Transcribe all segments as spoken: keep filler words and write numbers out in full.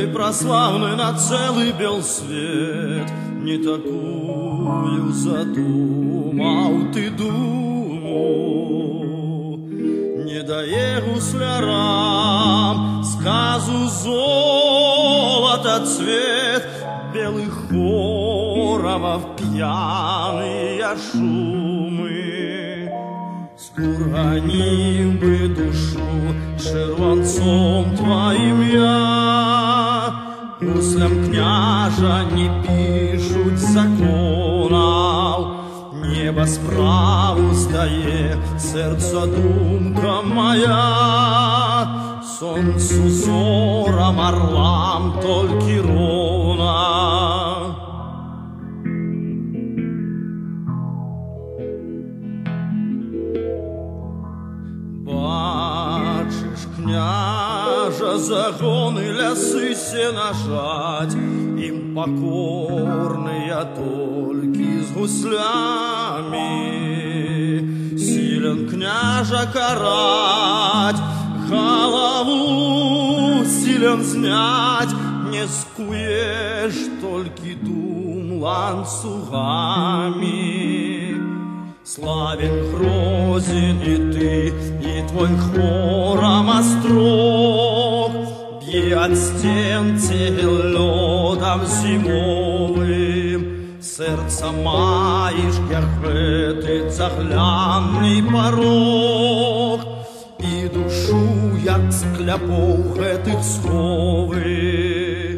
прославный на целый бел свет, не такую задумал ты думу, не дае гуслярам сказу золота цвет белых хоровов пьяные шумы. Скурганил бы душу червонцом твоим я, гуслям княжа не пишут законов, небо справу стає, серце думка моя, сонцу зорам орлам тільки ровна. Бачиш, княжа, загоны лясы сенажать, им покорные только с гуслями. Силен княжа карать, голову силен снять, не скуешь только дум ланцугами. Славен, грозен и ты, и твой хором острог, бье от стен цегел ледом зимовым. Сердца маешь, як этот заглянный порог, и душу, як скляпов этих сховы.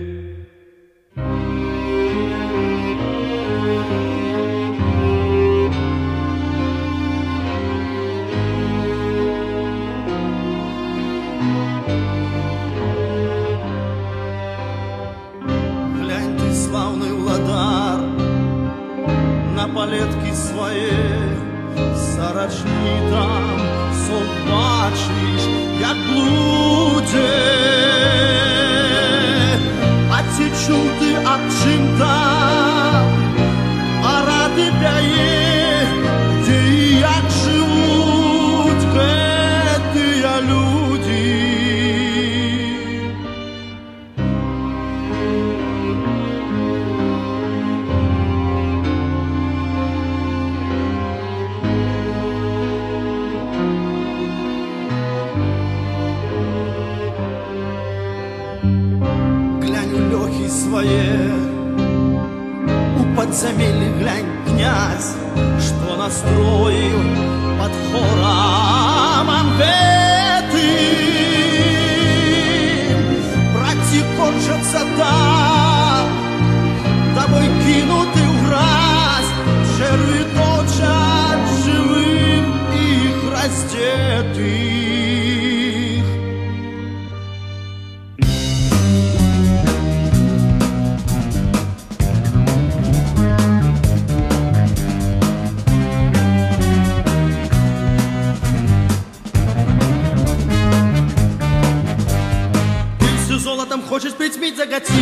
На палетки своей сорочни там собачишь, як блуде. А ті чути об чим-то, а ради бяє, де і як живуть гэтыя люди. Своє у подземелье глянь, князь, что настроил под хоромом гэтым. Братья кончатся там, тобой кинуты враз, черви точат живым их раздетых. Золотом хочешь притьмить, загатить,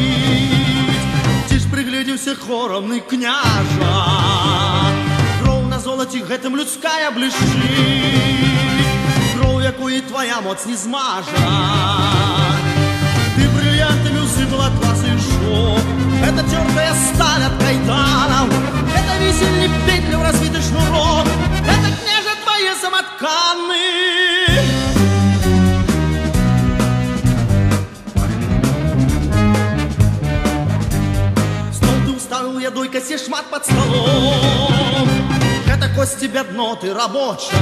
ти ж приглядівся хоромный княжа, кров на золоті гэтым людская блищить, кров, якої твоя моц не змажа. Ты бриллиантами усыпал атлас и шов, это тертая сталь от кайданов, это висельник петли в разбитый шнурок, это княжа твои самотканы. Я дойка се шмат под столом, это кости бедноты рабочей,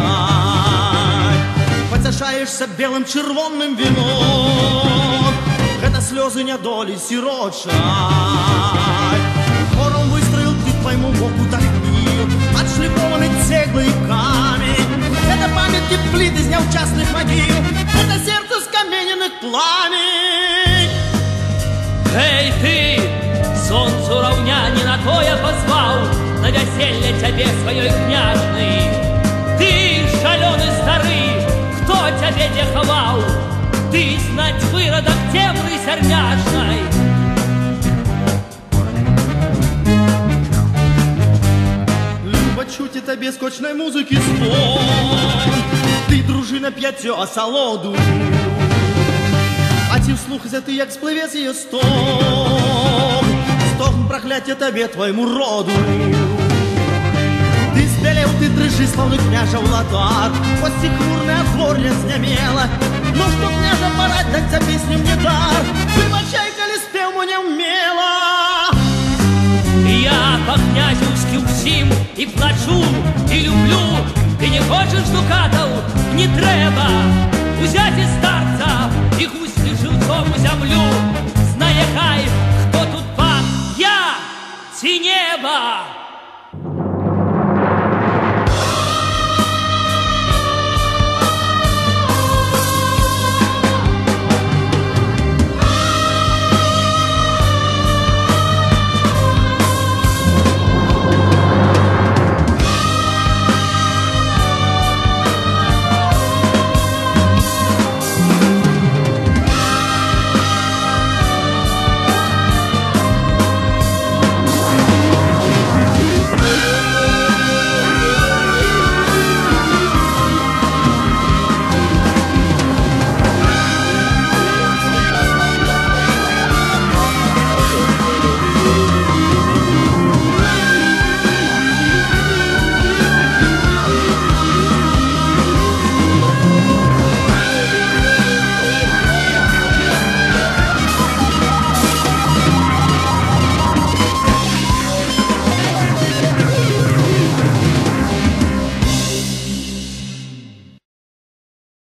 потешаешься белым червонным вином, это слезы недоли сирочей. Хором выстроил ты твоему боку тахнил, отшлифованный цеглы и камень, это памятки плит из неучастных могил, это сердце скамененных пламень. Эй, ты! Солнцу равня не на то я позвал, на веселье тебе своей княжной. Ты, шаленый старый, кто тебе не ховал? Ты, знать, выродок темры серняшной. Люба чути тебе скочной музыки звон, ты, дружина, п'ятьо осолоду, а і вслухайся ти, як спливе з її стогн, стогн прокляття тобі, твоєму роду. Ты сбелел, ты дрыжи, словно княжа Владар. Кости хмурные от горля знямела. Ну что, княжа, порать, так за песню мне дар. Выбачай, коли спел мне умела. Я по-князівськи всім і плачу, і люблю. Ти не хочеш дукатів? Не треба. Узять із старця і гусь живцом у землю. Знає хай, хто тут пан, я чи небо.